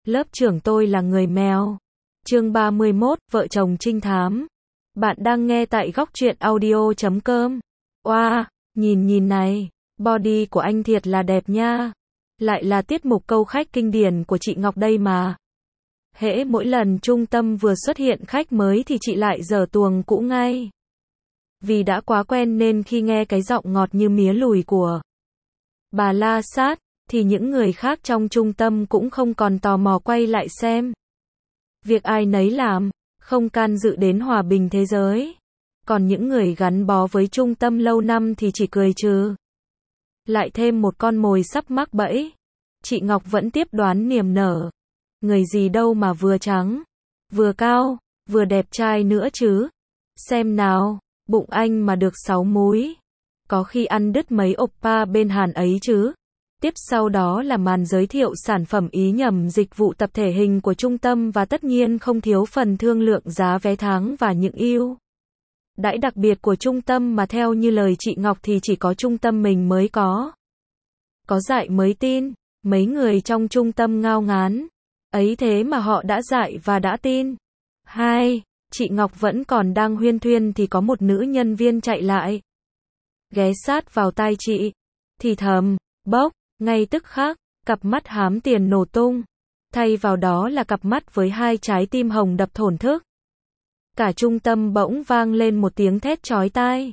Lớp trưởng tôi là người mèo. Chương 31, vợ chồng trinh thám. Bạn đang nghe tại góc truyện audio.com. Oa, nhìn này, body của anh thiệt là đẹp nha. Lại là tiết mục câu khách kinh điển của chị Ngọc đây mà. Hễ mỗi lần trung tâm vừa xuất hiện khách mới thì chị lại dở tuồng cũ ngay. Vì đã quá quen nên khi nghe cái giọng ngọt như mía lùi của bà La Sát, thì những người khác trong trung tâm cũng không còn tò mò quay lại xem. Việc ai nấy làm, không can dự đến hòa bình thế giới. Còn những người gắn bó với trung tâm lâu năm thì chỉ cười trừ. Lại thêm một con mồi sắp mắc bẫy. Chị Ngọc vẫn tiếp đoán niềm nở. Người gì đâu mà vừa trắng, vừa cao, vừa đẹp trai nữa chứ. Xem nào, bụng anh mà được 6 múi. Có khi ăn đứt mấy oppa bên Hàn ấy chứ. Tiếp sau đó là màn giới thiệu sản phẩm ý nhầm dịch vụ tập thể hình của trung tâm và tất nhiên không thiếu phần thương lượng giá vé tháng và những ưu đãi đặc biệt của trung tâm mà theo như lời chị Ngọc thì chỉ có trung tâm mình mới có. Có dại mới tin, mấy người trong trung tâm ngao ngán. Ấy thế mà họ đã dại và đã tin. Hai, chị Ngọc vẫn còn đang huyên thuyên thì có một nữ nhân viên chạy lại. Ghé sát vào tai chị, thì thầm, bốc. Ngay tức khắc, cặp mắt hám tiền nổ tung. Thay vào đó là cặp mắt với hai trái tim hồng đập thổn thức. Cả trung tâm bỗng vang lên một tiếng thét chói tai.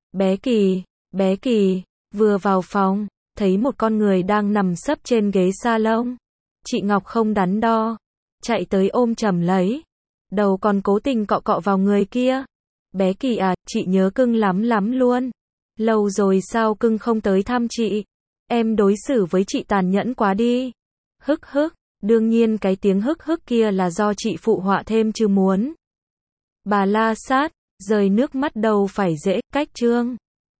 Bé Kỳ, vừa vào phòng, thấy một con người đang nằm sấp trên ghế salon. Chị Ngọc không đắn đo, chạy tới ôm chầm lấy. Đầu còn cố tình cọ cọ vào người kia. Bé Kỳ à, chị nhớ cưng lắm luôn. Lâu rồi sao cưng không tới thăm chị? Em đối xử với chị tàn nhẫn quá đi. Hức, đương nhiên cái tiếng hức kia là do chị phụ họa thêm chứ muốn. Bà La Sát, rơi nước mắt đâu phải dễ, cách chương.